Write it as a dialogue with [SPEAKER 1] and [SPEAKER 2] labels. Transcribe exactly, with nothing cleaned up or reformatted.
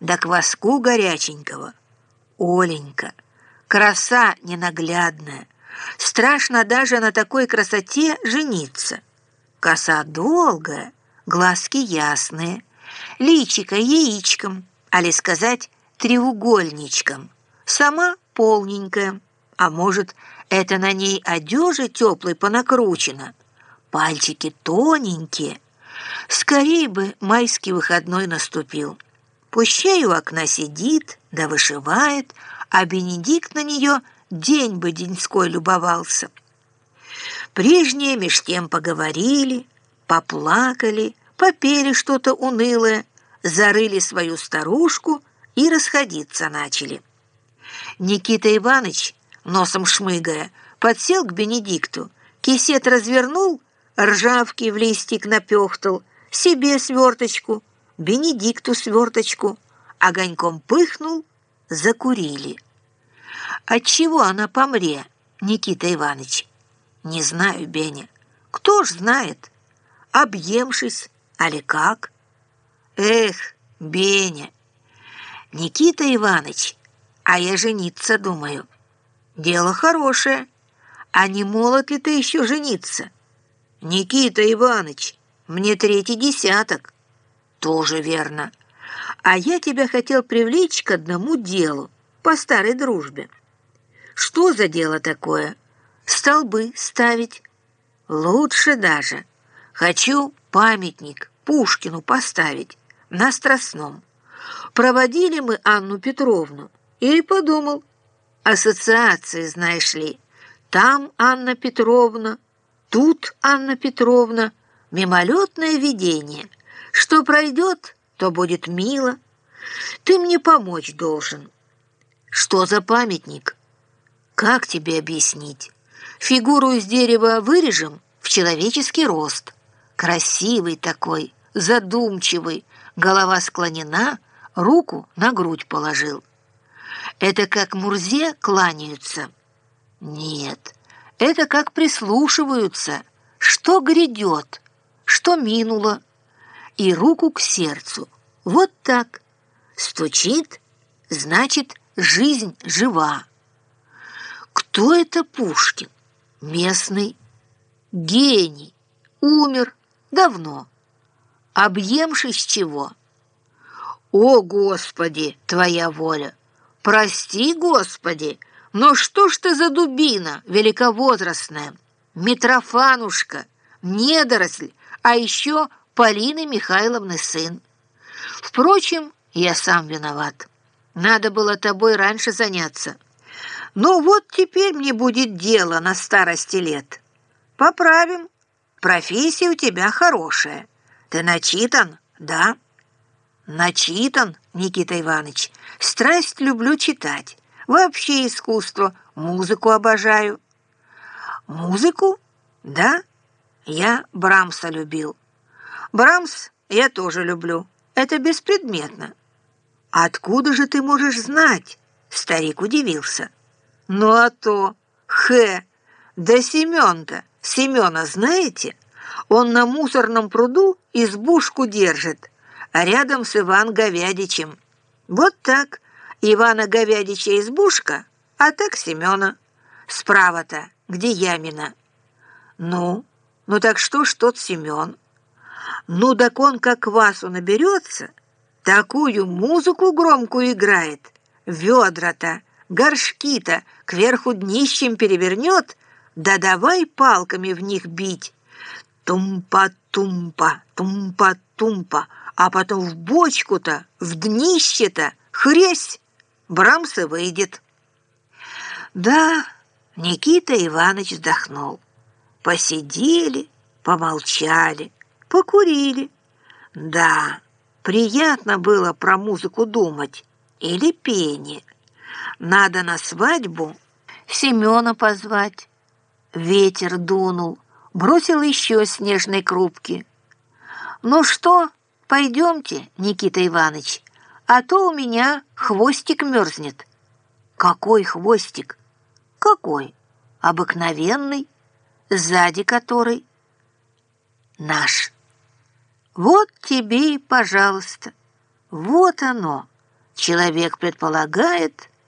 [SPEAKER 1] да кваску горяченького. Оленька, краса ненаглядная, страшно даже на такой красоте жениться. Коса долгая, глазки ясные, личико яичком, али сказать треугольничком, сама полненькая, а может, это на ней одежа теплой понакручена, пальчики тоненькие. Скорей бы майский выходной наступил. Пущай у окна сидит, да вышивает, а Бенедикт на нее день бы деньской любовался. Прежние меж тем поговорили, поплакали, попели что-то унылое, зарыли свою старушку и расходиться начали. Никита Иванович, носом шмыгая, подсел к Бенедикту, кисет развернул, ржавки в листик напехтал, себе сверточку, Бенедикту сверточку, огоньком пыхнул, закурили. Отчего она помре, Никита Иванович? Не знаю, Беня. Кто ж знает? Объемшись, али как? Эх, Беня! Никита Иванович, а я жениться думаю. Дело хорошее. А не молод ли ты еще жениться? Никита Иванович, мне третий десяток. Тоже верно. А я тебя хотел привлечь к одному делу, по старой дружбе. Что за дело такое? Столбы ставить. Лучше даже. Хочу памятник Пушкину поставить на Страстном. Проводили мы Анну Петровну. И подумал, ассоциации, знаешь ли, там Анна Петровна, тут Анна Петровна, мимолетное видение. Что пройдет, то будет мило. Ты мне помочь должен. Что за памятник? Как тебе объяснить? Фигуру из дерева вырежем в человеческий рост. Красивый такой, задумчивый, голова склонена, руку на грудь положил. Это как Мурзе кланяются? Нет, это как прислушиваются, что грядет, что минуло, и руку к сердцу. Вот так. Стучит, значит, жизнь жива. Кто это Пушкин? Местный. Гений. Умер давно. Объемшись чего? О, Господи, твоя воля! Прости, Господи, но что ж ты за дубина великовозрастная? Митрофанушка, недоросль, а еще Полины Михайловны сын. Впрочем, я сам виноват. Надо было тобой раньше заняться. Ну вот теперь мне будет дело на старости лет. Поправим. Профессия у тебя хорошая. Ты начитан, да? Начитан, Никита Иванович. Страсть люблю читать. Вообще искусство, музыку обожаю. Музыку? Да? Я Брамса любил. Брамс я тоже люблю. Это беспредметно. Откуда же ты можешь знать? Старик удивился. Ну а то, хе, да Семен-то, Семена знаете? Он на мусорном пруду избушку держит, а рядом с Иван Говядичем. Вот так, Ивана Говядича избушка, а так Семена. Справа-то, где Ямина. Ну, ну так что ж тот Семен? Ну, так он как квасу наберется, такую музыку громкую играет, ведра-то, горшки-то кверху днищем перевернет, да давай палками в них бить. Тумпа-тумпа, тумпа-тумпа, а потом в бочку-то, в днище-то, хресь, Брамс и выйдет. Да, Никита Иванович вздохнул. Посидели, помолчали, покурили. Да, приятно было про музыку думать или пение. Надо на свадьбу Семена позвать. Ветер дунул, бросил еще снежной крупки. Ну что, пойдемте, Никита Иванович, а то у меня хвостик мерзнет. Какой хвостик? Какой? Обыкновенный, сзади который наш. Вот тебе и пожалуйста. Вот оно, Человек предполагает,